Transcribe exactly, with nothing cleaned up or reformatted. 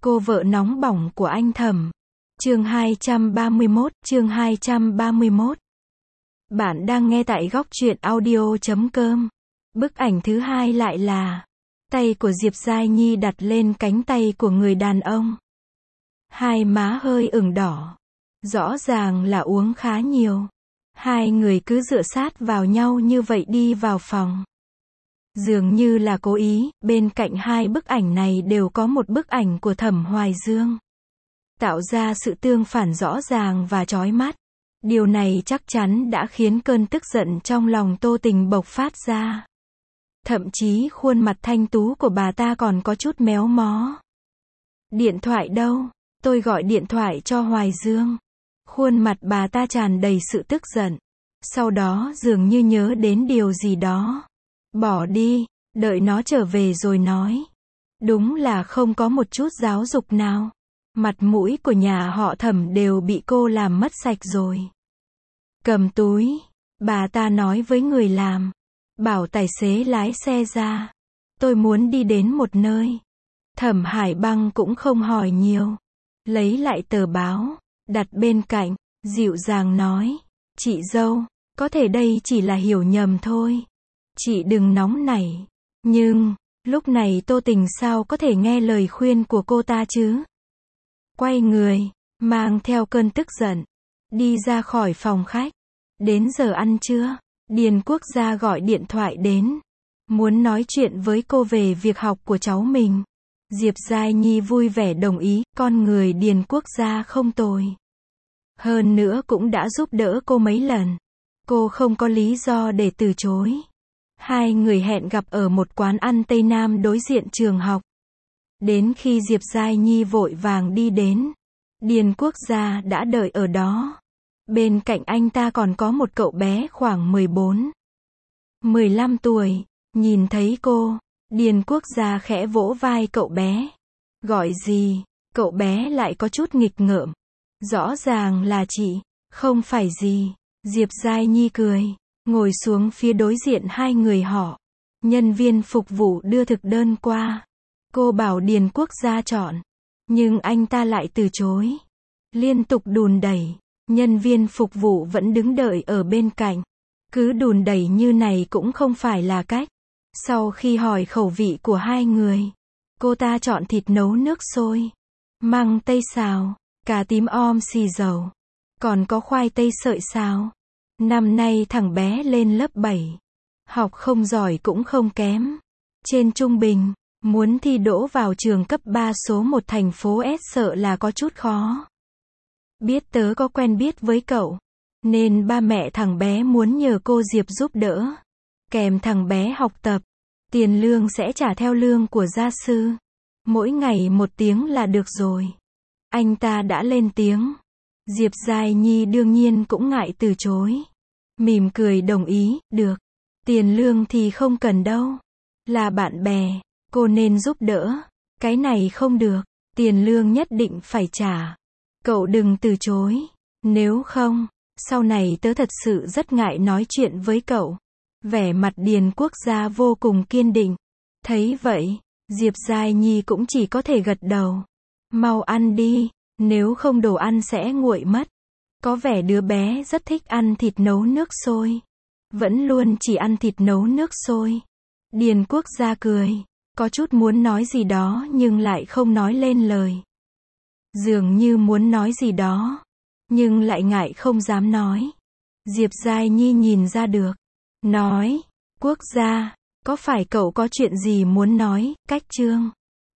Cô vợ nóng bỏng của anh Thẩm. Chương hai trăm ba mươi mốt, chương hai trăm ba mươi mốt. Bạn đang nghe tại góc truyện audio chấm com. Bức ảnh thứ hai lại là tay của Diệp Giai Nhi đặt lên cánh tay của người đàn ông. Hai má hơi ửng đỏ. Rõ ràng là uống khá nhiều. Hai người cứ dựa sát vào nhau như vậy đi vào phòng. Dường như là cố ý, bên cạnh hai bức ảnh này đều có một bức ảnh của Thẩm Hoài Dương. Tạo ra sự tương phản rõ ràng và chói mắt. Điều này chắc chắn đã khiến cơn tức giận trong lòng Tô Tình bộc phát ra. Thậm chí khuôn mặt thanh tú của bà ta còn có chút méo mó. Điện thoại đâu? Tôi gọi điện thoại cho Hoài Dương. Khuôn mặt bà ta tràn đầy sự tức giận. Sau đó dường như nhớ đến điều gì đó. Bỏ đi, đợi nó trở về rồi nói. Đúng là không có một chút giáo dục nào. Mặt mũi của nhà họ Thẩm đều bị cô làm mất sạch rồi. Cầm túi, bà ta nói với người làm. Bảo tài xế lái xe ra. Tôi muốn đi đến một nơi. Thẩm Hải Băng cũng không hỏi nhiều. Lấy lại tờ báo, đặt bên cạnh, dịu dàng nói. Chị dâu, có thể đây chỉ là hiểu nhầm thôi. Chị đừng nóng nảy. Nhưng, lúc này Tô Tình sao có thể nghe lời khuyên của cô ta chứ? Quay người, mang theo cơn tức giận, đi ra khỏi phòng khách. Đến giờ ăn trưa, Điền Quốc Gia gọi điện thoại đến. Muốn nói chuyện với cô về việc học của cháu mình. Diệp Giai Nhi vui vẻ đồng ý, con người Điền Quốc Gia không tồi. Hơn nữa cũng đã giúp đỡ cô mấy lần. Cô không có lý do để từ chối. Hai người hẹn gặp ở một quán ăn Tây Nam đối diện trường học. Đến khi Diệp Giai Nhi vội vàng đi đến, Điền Quốc Gia đã đợi ở đó. Bên cạnh anh ta còn có một cậu bé khoảng mười bốn, mười lăm tuổi. Nhìn thấy cô, Điền Quốc Gia khẽ vỗ vai cậu bé. Gọi gì? Cậu bé lại có chút nghịch ngợm. Rõ ràng là chị, không phải gì. Diệp Giai Nhi cười, ngồi xuống phía đối diện hai người họ. Nhân viên phục vụ đưa thực đơn qua. Cô bảo Điền Quốc Gia chọn. Nhưng anh ta lại từ chối. Liên tục đùn đẩy. Nhân viên phục vụ vẫn đứng đợi ở bên cạnh. Cứ đùn đẩy như này cũng không phải là cách. Sau khi hỏi khẩu vị của hai người, cô ta chọn thịt nấu nước sôi, măng tây xào, cà tím om xì dầu. Còn có khoai tây sợi xào. Năm nay thằng bé lên lớp bảy. Học không giỏi cũng không kém. Trên trung bình, muốn thi đỗ vào trường cấp ba số một thành phố S sợ là có chút khó. Biết tớ có quen biết với cậu, nên ba mẹ thằng bé muốn nhờ cô Diệp giúp đỡ. Kèm thằng bé học tập. Tiền lương sẽ trả theo lương của gia sư. Mỗi ngày một tiếng là được rồi. Anh ta đã lên tiếng. Diệp Giai Nhi đương nhiên cũng ngại từ chối. Mỉm cười đồng ý, được. Tiền lương thì không cần đâu. Là bạn bè, cô nên giúp đỡ. Cái này không được. Tiền lương nhất định phải trả. Cậu đừng từ chối. Nếu không, sau này tớ thật sự rất ngại nói chuyện với cậu. Vẻ mặt Điền Quốc Gia vô cùng kiên định. Thấy vậy, Diệp Giai Nhi cũng chỉ có thể gật đầu. Mau ăn đi, nếu không đồ ăn sẽ nguội mất. Có vẻ đứa bé rất thích ăn thịt nấu nước sôi. Vẫn luôn chỉ ăn thịt nấu nước sôi. Điền Quốc Gia cười, có chút muốn nói gì đó nhưng lại không nói lên lời. Dường như muốn nói gì đó, nhưng lại ngại không dám nói. Diệp Giai Nhi nhìn ra được. Nói, Quốc Gia, có phải cậu có chuyện gì muốn nói, Cách Trương?